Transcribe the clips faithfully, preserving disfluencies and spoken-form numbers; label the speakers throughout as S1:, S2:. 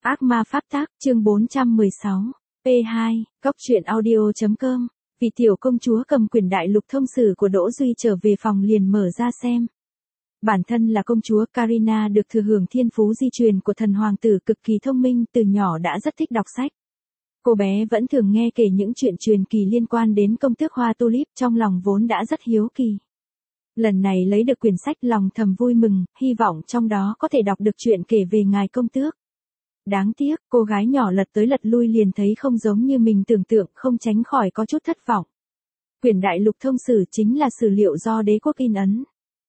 S1: Ác ma pháp tác, chương bốn trăm mười sáu. P hai, Cóc truyện audio chấm com. Vì tiểu công chúa cầm quyển đại lục thông sử của Đỗ Duy trở về phòng liền mở ra xem. Bản thân là công chúa Karina được thừa hưởng thiên phú di truyền của thần hoàng tử cực kỳ thông minh, từ nhỏ đã rất thích đọc sách. Cô bé vẫn thường nghe kể những chuyện truyền kỳ liên quan đến công tước hoa tulip, trong lòng vốn đã rất hiếu kỳ. Lần này lấy được quyển sách lòng thầm vui mừng, hy vọng trong đó có thể đọc được chuyện kể về ngài công tước. Đáng tiếc, cô gái nhỏ lật tới lật lui liền thấy không giống như mình tưởng tượng, không tránh khỏi có chút thất vọng. Quyển đại lục thông sử chính là sử liệu do đế quốc in ấn.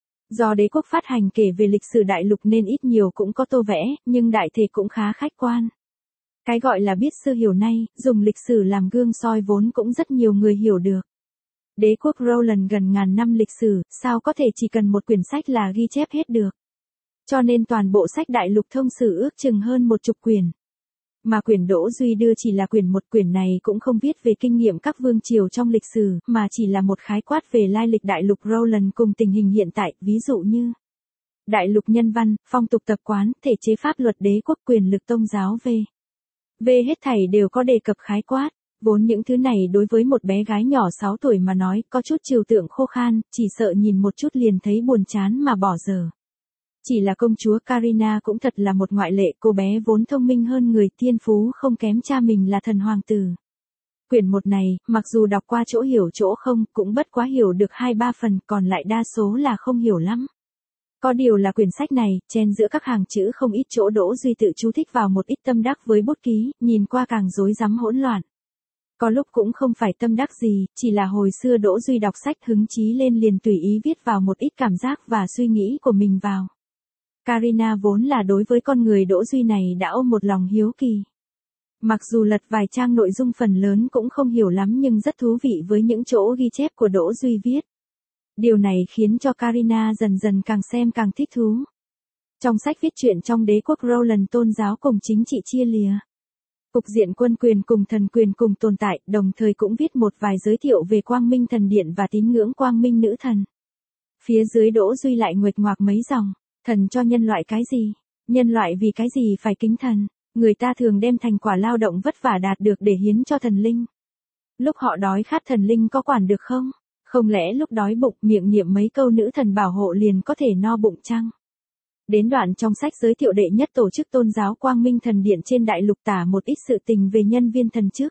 S1: Do đế quốc phát hành kể về lịch sử đại lục nên ít nhiều cũng có tô vẽ, nhưng đại thể cũng khá khách quan. Cái gọi là biết xưa hiểu nay, dùng lịch sử làm gương soi vốn cũng rất nhiều người hiểu được. Đế quốc Roland gần ngàn năm lịch sử, sao có thể chỉ cần một quyển sách là ghi chép hết được. Cho nên toàn bộ sách đại lục thông sử ước chừng hơn một chục quyển. Mà quyển Đỗ Duy đưa chỉ là quyển một, quyển này cũng không viết về kinh nghiệm các vương triều trong lịch sử, mà chỉ là một khái quát về lai lịch đại lục Roland cùng tình hình hiện tại, ví dụ như đại lục nhân văn, phong tục tập quán, thể chế pháp luật đế quốc, quyền lực tôn giáo v. V hết thảy đều có đề cập khái quát. Vốn những thứ này đối với một bé gái nhỏ sáu tuổi mà nói có chút trừu tượng khô khan, chỉ sợ nhìn một chút liền thấy buồn chán mà bỏ dở. Chỉ là công chúa Karina cũng thật là một ngoại lệ, cô bé vốn thông minh hơn người, thiên phú không kém cha mình là thần hoàng tử. Quyển một này, mặc dù đọc qua chỗ hiểu chỗ không, cũng bất quá hiểu được hai ba phần, còn lại đa số là không hiểu lắm. Có điều là quyển sách này, chen giữa các hàng chữ không ít chỗ Đỗ Duy tự chú thích vào một ít tâm đắc với bút ký, nhìn qua càng rối rắm hỗn loạn. Có lúc cũng không phải tâm đắc gì, chỉ là hồi xưa Đỗ Duy đọc sách hứng chí lên liền tùy ý viết vào một ít cảm giác và suy nghĩ của mình vào. Karina vốn là đối với con người Đỗ Duy này đã ôm một lòng hiếu kỳ. Mặc dù lật vài trang nội dung phần lớn cũng không hiểu lắm nhưng rất thú vị với những chỗ ghi chép của Đỗ Duy viết. Điều này khiến cho Karina dần dần càng xem càng thích thú. Trong sách viết chuyện trong đế quốc Roland tôn giáo cùng chính trị chia lìa. Cục diện quân quyền cùng thần quyền cùng tồn tại, đồng thời cũng viết một vài giới thiệu về Quang Minh Thần Điện và tín ngưỡng Quang Minh Nữ Thần. Phía dưới Đỗ Duy lại nguệch ngoạc mấy dòng. Thần cho nhân loại cái gì? Nhân loại vì cái gì phải kính thần? Người ta thường đem thành quả lao động vất vả đạt được để hiến cho thần linh. Lúc họ đói khát thần linh có quản được không? Không lẽ lúc đói bụng miệng niệm mấy câu nữ thần bảo hộ liền có thể no bụng chăng? Đến đoạn trong sách giới thiệu đệ nhất tổ chức tôn giáo Quang Minh Thần Điện trên đại lục tả một ít sự tình về nhân viên thần chức.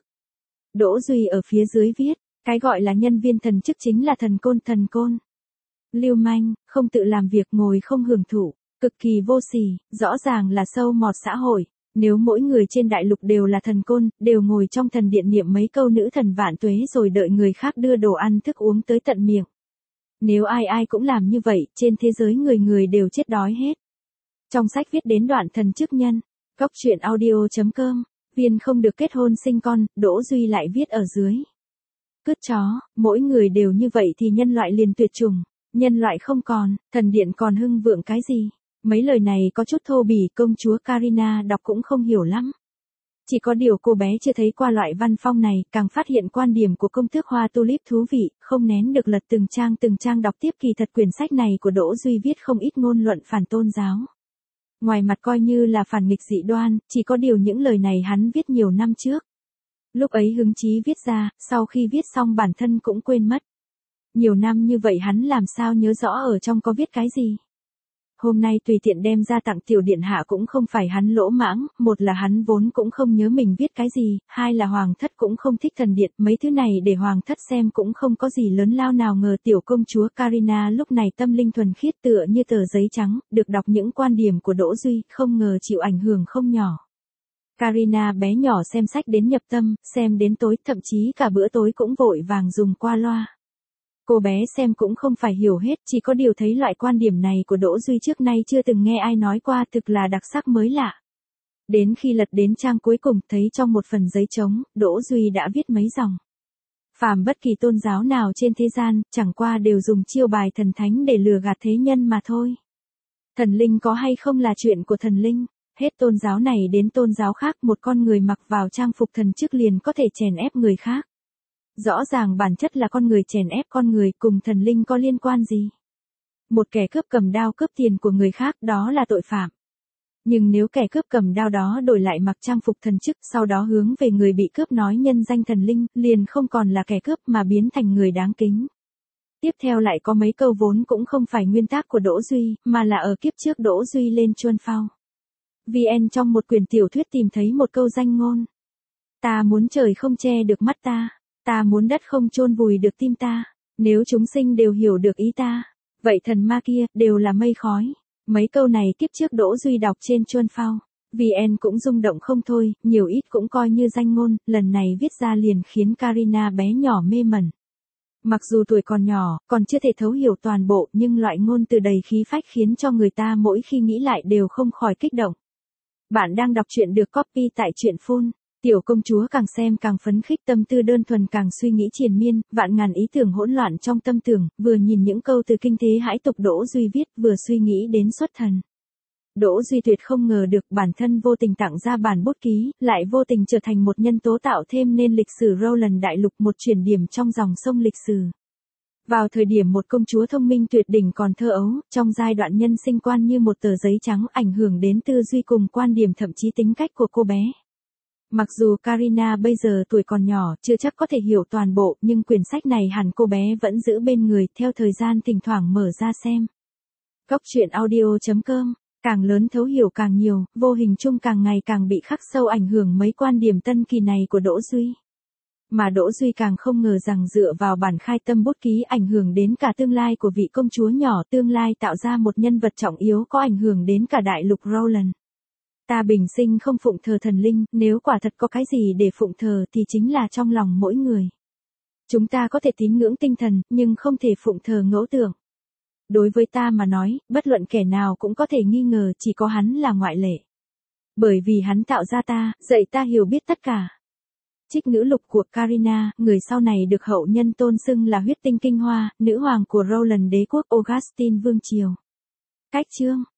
S1: Đỗ Duy ở phía dưới viết, cái gọi là nhân viên thần chức chính là thần côn thần côn. Lưu manh, không tự làm việc ngồi không hưởng thụ, cực kỳ vô sỉ, rõ ràng là sâu mọt xã hội. Nếu mỗi người trên đại lục đều là thần côn, đều ngồi trong thần điện niệm mấy câu nữ thần vạn tuế rồi đợi người khác đưa đồ ăn thức uống tới tận miệng. Nếu ai ai cũng làm như vậy, trên thế giới người người đều chết đói hết. Trong sách viết đến đoạn thần chức nhân, Cóc truyện audio chấm com, viên không được kết hôn sinh con, Đỗ Duy lại viết ở dưới. Cứt chó, mỗi người đều như vậy thì nhân loại liền tuyệt chủng, nhân loại không còn, thần điện còn hưng vượng cái gì? Mấy lời này có chút thô bỉ, công chúa Karina đọc cũng không hiểu lắm. Chỉ có điều cô bé chưa thấy qua loại văn phong này, càng phát hiện quan điểm của công tước hoa tulip thú vị, không nén được lật từng trang từng trang đọc tiếp. Kỳ thật quyển sách này của Đỗ Duy viết không ít ngôn luận phản tôn giáo. Ngoài mặt coi như là phản nghịch dị đoan, chỉ có điều những lời này hắn viết nhiều năm trước. Lúc ấy hứng chí viết ra, sau khi viết xong bản thân cũng quên mất. Nhiều năm như vậy hắn làm sao nhớ rõ ở trong có viết cái gì. Hôm nay tùy tiện đem ra tặng tiểu điện hạ cũng không phải hắn lỗ mãng, một là hắn vốn cũng không nhớ mình viết cái gì, hai là hoàng thất cũng không thích thần điện, mấy thứ này để hoàng thất xem cũng không có gì lớn lao nào. Ngờ tiểu công chúa Karina lúc này tâm linh thuần khiết tựa như tờ giấy trắng, được đọc những quan điểm của Đỗ Duy, không ngờ chịu ảnh hưởng không nhỏ. Karina bé nhỏ xem sách đến nhập tâm, xem đến tối, thậm chí cả bữa tối cũng vội vàng dùng qua loa. Cô bé xem cũng không phải hiểu hết, chỉ có điều thấy loại quan điểm này của Đỗ Duy trước nay chưa từng nghe ai nói qua, thực là đặc sắc mới lạ. Đến khi lật đến trang cuối cùng, thấy trong một phần giấy trống, Đỗ Duy đã viết mấy dòng. Phàm bất kỳ tôn giáo nào trên thế gian, chẳng qua đều dùng chiêu bài thần thánh để lừa gạt thế nhân mà thôi. Thần linh có hay không là chuyện của thần linh, hết tôn giáo này đến tôn giáo khác, một con người mặc vào trang phục thần chức liền có thể chèn ép người khác. Rõ ràng bản chất là con người chèn ép con người, cùng thần linh có liên quan gì? Một kẻ cướp cầm đao cướp tiền của người khác đó là tội phạm. Nhưng nếu kẻ cướp cầm đao đó đổi lại mặc trang phục thần chức, sau đó hướng về người bị cướp nói nhân danh thần linh, liền không còn là kẻ cướp mà biến thành người đáng kính. Tiếp theo lại có mấy câu vốn cũng không phải nguyên tác của Đỗ Duy, mà là ở kiếp trước Đỗ Duy lên Chuân Phao. vê en trong một quyển tiểu thuyết tìm thấy một câu danh ngôn. Ta muốn trời không che được mắt ta, ta muốn đất không chôn vùi được tim ta, nếu chúng sinh đều hiểu được ý ta, vậy thần ma kia, đều là mây khói. Mấy câu này kiếp trước Đỗ Duy đọc trên Chuân Phao. vê en cũng rung động không thôi, nhiều ít cũng coi như danh ngôn, lần này viết ra liền khiến Karina bé nhỏ mê mẩn. Mặc dù tuổi còn nhỏ, còn chưa thể thấu hiểu toàn bộ, nhưng loại ngôn từ đầy khí phách khiến cho người ta mỗi khi nghĩ lại đều không khỏi kích động. Bạn đang đọc truyện được copy tại truyện phone. Tiểu công chúa càng xem càng phấn khích, tâm tư đơn thuần càng suy nghĩ triền miên, vạn ngàn ý tưởng hỗn loạn trong tâm tưởng, vừa nhìn những câu từ kinh thế hãi tục Đỗ Duy viết, vừa suy nghĩ đến xuất thần. Đỗ Duy tuyệt không ngờ được bản thân vô tình tặng ra bản bút ký, lại vô tình trở thành một nhân tố tạo thêm nên lịch sử Roland Đại Lục, một chuyển điểm trong dòng sông lịch sử. Vào thời điểm một công chúa thông minh tuyệt đỉnh còn thơ ấu, trong giai đoạn nhân sinh quan như một tờ giấy trắng, ảnh hưởng đến tư duy cùng quan điểm thậm chí tính cách của cô bé. Mặc dù Karina bây giờ tuổi còn nhỏ, chưa chắc có thể hiểu toàn bộ, nhưng quyển sách này hẳn cô bé vẫn giữ bên người, theo thời gian thỉnh thoảng mở ra xem. Cốc truyện audio chấm com, càng lớn thấu hiểu càng nhiều, vô hình chung càng ngày càng bị khắc sâu ảnh hưởng mấy quan điểm tân kỳ này của Đỗ Duy. Mà Đỗ Duy càng không ngờ rằng dựa vào bản khai tâm bút ký ảnh hưởng đến cả tương lai của vị công chúa nhỏ, tương lai tạo ra một nhân vật trọng yếu có ảnh hưởng đến cả đại lục Roland. Ta bình sinh không phụng thờ thần linh, nếu quả thật có cái gì để phụng thờ thì chính là trong lòng mỗi người. Chúng ta có thể tín ngưỡng tinh thần, nhưng không thể phụng thờ ngẫu tượng. Đối với ta mà nói, bất luận kẻ nào cũng có thể nghi ngờ, chỉ có hắn là ngoại lệ. Bởi vì hắn tạo ra ta, dạy ta hiểu biết tất cả. Trích ngữ lục của Karina, người sau này được hậu nhân tôn xưng là huyết tinh kinh hoa, nữ hoàng của Roland đế quốc Augustine vương triều. Cách chương